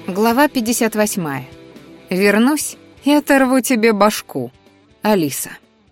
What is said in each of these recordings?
Глава 58. Вернусь и оторву тебе башку. Алиса.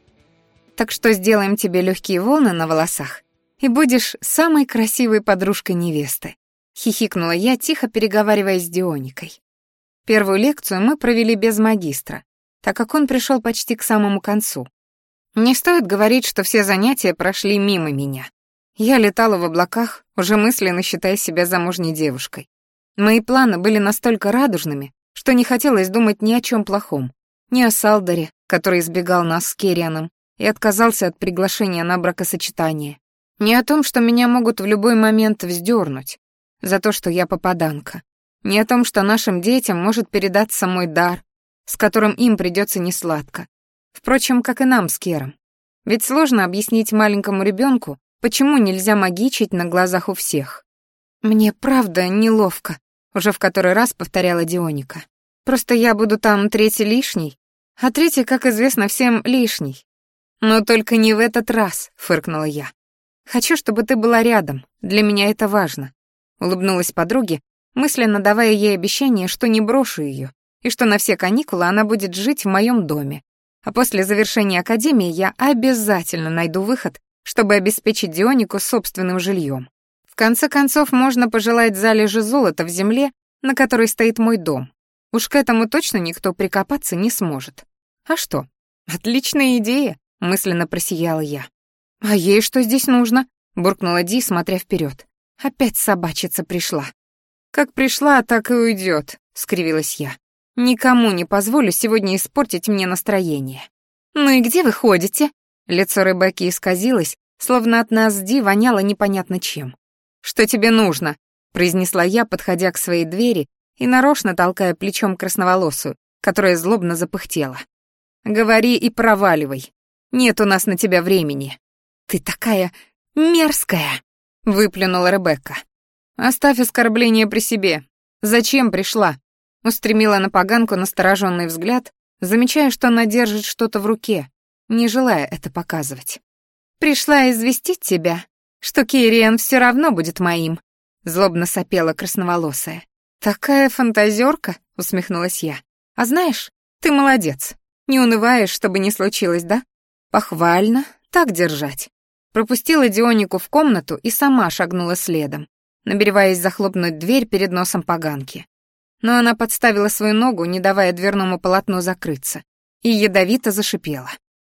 Так что сделаем тебе легкие волны на волосах, и будешь самой красивой подружкой невесты. Хихикнула я, тихо переговариваясь с Дионикой. Первую лекцию мы провели без магистра, так как он пришел почти к самому концу. Не стоит говорить, что все занятия прошли мимо меня. Я летала в облаках, уже мысленно считая себя замужней девушкой. Мои планы были настолько радужными, что не хотелось думать ни о чем плохом. Ни о Салдаре, который избегал нас с Керрианом и отказался от приглашения на бракосочетание. Ни о том, что меня могут в любой момент вздернуть за то, что я попаданка. Ни о том, что нашим детям может передаться мой дар, с которым им придется несладко. Впрочем, как и нам с Кером. Ведь сложно объяснить маленькому ребенку, почему нельзя магичить на глазах у всех. «Мне правда неловко», — уже в который раз повторяла Дионика. «Просто я буду там третий лишний, а третий, как известно всем, лишний». «Но только не в этот раз», — фыркнула я. «Хочу, чтобы ты была рядом, для меня это важно», — улыбнулась подруге, мысленно давая ей обещание, что не брошу ее, и что на все каникулы она будет жить в моем доме. А после завершения академии я обязательно найду выход, чтобы обеспечить Дионику собственным жильем. В конце концов, можно пожелать залежи золота в земле, на которой стоит мой дом. Уж к этому точно никто прикопаться не сможет. А что? Отличная идея, мысленно просияла я. А ей что здесь нужно? Буркнула Ди, смотря вперед. Опять собачица пришла. Как пришла, так и уйдет, скривилась я. Никому не позволю сегодня испортить мне настроение. Ну и где вы ходите? Лицо Ребекки исказилось, словно от нас с Ди воняло непонятно чем. «Что тебе нужно?» — произнесла я, подходя к своей двери и нарочно толкая плечом красноволосую, которая злобно запыхтела. «Говори и проваливай. Нет у нас на тебя времени». «Ты такая мерзкая!» — выплюнула Ребекка. «Оставь оскорбление при себе. Зачем пришла?» — устремила на поганку настороженный взгляд, замечая, что она держит что-то в руке, не желая это показывать. «Пришла известить тебя, что Керриан все равно будет моим», — злобно сопела красноволосая. «Такая фантазерка», — усмехнулась я. «А знаешь, ты молодец. Не унываешь, чтобы не случилось, да? Похвально, так держать». Пропустила Дионику в комнату и сама шагнула следом, намереваясь захлопнуть дверь перед носом поганки. Но она подставила свою ногу, не давая дверному полотну закрыться, и ядовито зашипела.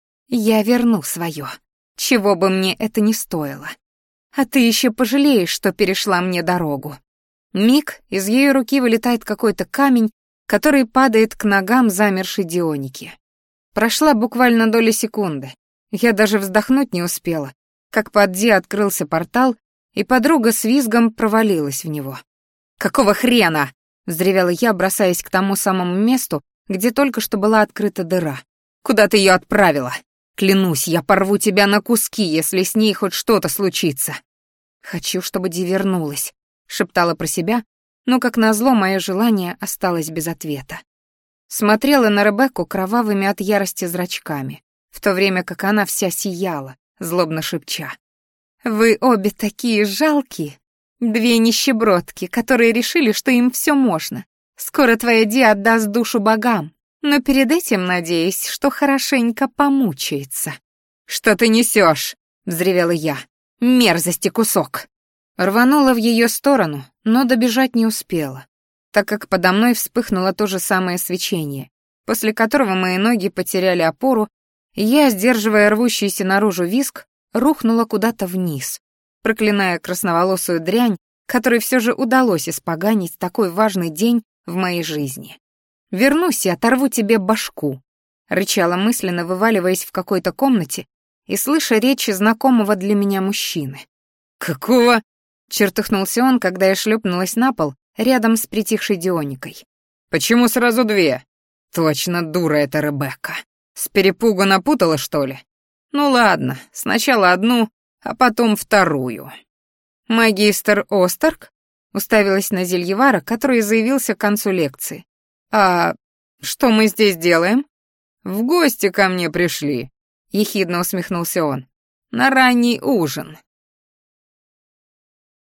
«Я верну свое, чего бы мне это ни стоило. А ты еще пожалеешь, что перешла мне дорогу». Миг, из ее руки вылетает какой-то камень, который падает к ногам замершей Дионики. Прошла буквально доля секунды. Я даже вздохнуть не успела, как под Ди открылся портал, и подруга с визгом провалилась в него. «Какого хрена?» — взревела я, бросаясь к тому самому месту, где только что была открыта дыра. «Куда ты ее отправила? Клянусь, я порву тебя на куски, если с ней хоть что-то случится». «Хочу, чтобы Ди вернулась», — шептала про себя, но, как назло, мое желание осталось без ответа. Смотрела на Ребекку кровавыми от ярости зрачками, в то время как она вся сияла, злобно шепча. «Вы обе такие жалкие, две нищебродки, которые решили, что им все можно. Скоро твоя Ди отдаст душу богам, но перед этим надеюсь, что хорошенько помучается». «Что ты несешь?» — взревела я. «Мерзости кусок!» Рванула в ее сторону, но добежать не успела, так как подо мной вспыхнуло то же самое свечение, после которого мои ноги потеряли опору, и я, сдерживая рвущийся наружу визг, рухнула куда-то вниз, проклиная красноволосую дрянь, которой все же удалось испоганить такой важный день в моей жизни. «Вернусь и оторву тебе башку», — рычала мысленно, вываливаясь в какой-то комнате и слыша речи знакомого для меня мужчины. «Какого?» — чертыхнулся он, когда я шлепнулась на пол рядом с притихшей Дионикой. «Почему сразу две?» «Точно дура эта Ребекка. С перепугу напутала, что ли? Ну ладно, сначала одну, а потом вторую». «Магистр Остерк?» — уставилась на Зельевара, который заявился к концу лекции. «А что мы здесь делаем?» «В гости ко мне пришли», — ехидно усмехнулся он. «На ранний ужин.